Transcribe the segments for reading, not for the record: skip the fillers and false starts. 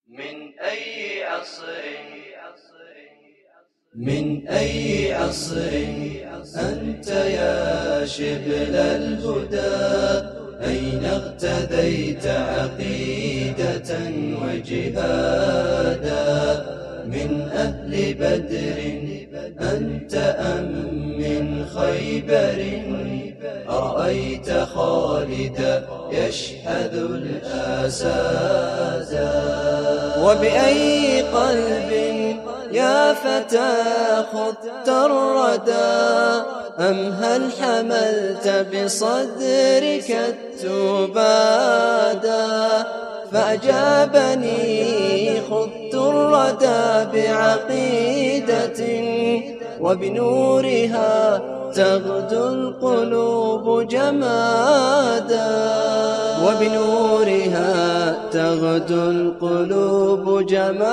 من أي عصر أنت يا شبل الهدى؟ أين اغتديت عقيدة وجهادا؟ من أهل بدر أنت أم من خيبر؟ أرأيت خالدا يشحذ الأسادا؟ وبأي قلب يا فتى خضت الردى؟ أم هل حملت بصدرك التبادا؟ فأجابني خضت الردى بعقيدة وبنورها تغدو القلوب جمادا، وبنورها تغدو القلوب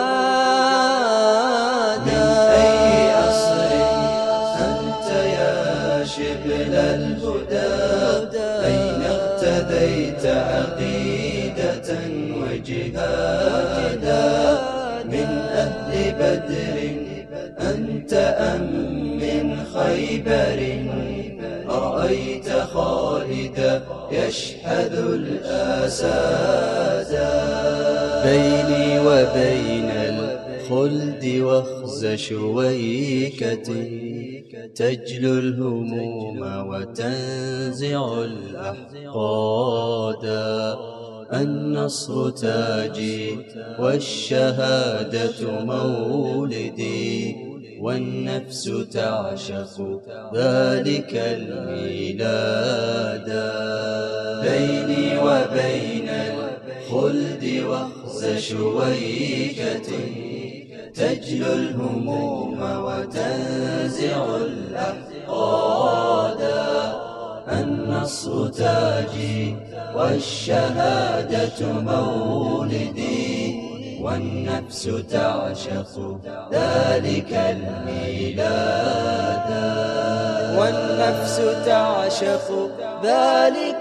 جمادا. من أي عصر أنت يا شبل الهدى؟ أين اغتديت عقيدة وجهادا؟ من أهل بدر أنت أم من خيبر؟ أرأيت خالدا يشحذ الأسادا؟ بيني وبين الخلد وخز شويكة تجلو الهموم وتنزع الأحقادا. النصر تاجي والشهادة مولدي، والنفس تعشق ذلك الميلادا. بيني وبين الخلد وخز شويكة تجلو الهموم وتنزع الأحقادا. النصر تاجي والشهادة مولدي، والنفس تعشق ذلك الميلادا. والنفس تعشق ذلك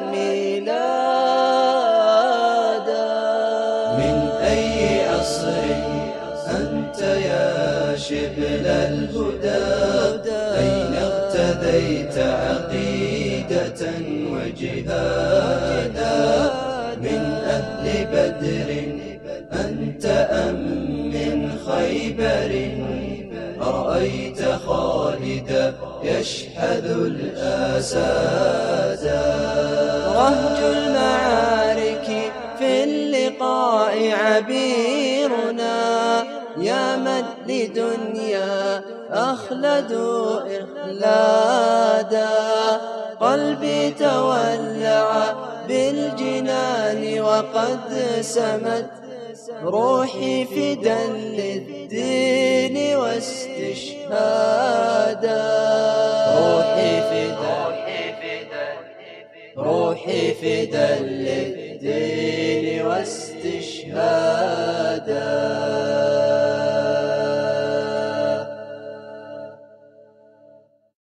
الميلادا. من أي عصر أنت يا شبل الهدى؟ أين اغتديت عقيدة وجهادا؟ من أهل بدر أنت أم من خيبر؟ أرأيت خالدا يشحذ الأسادا؟ رهج المعارك في اللقاء عبيرنا، يا من لدنيا أخلدوا إخلادا. قلبي تولع بالجنان وقد سمت روحي فدا للدين واستشهادا. روحي فدا للدين واستشهادا.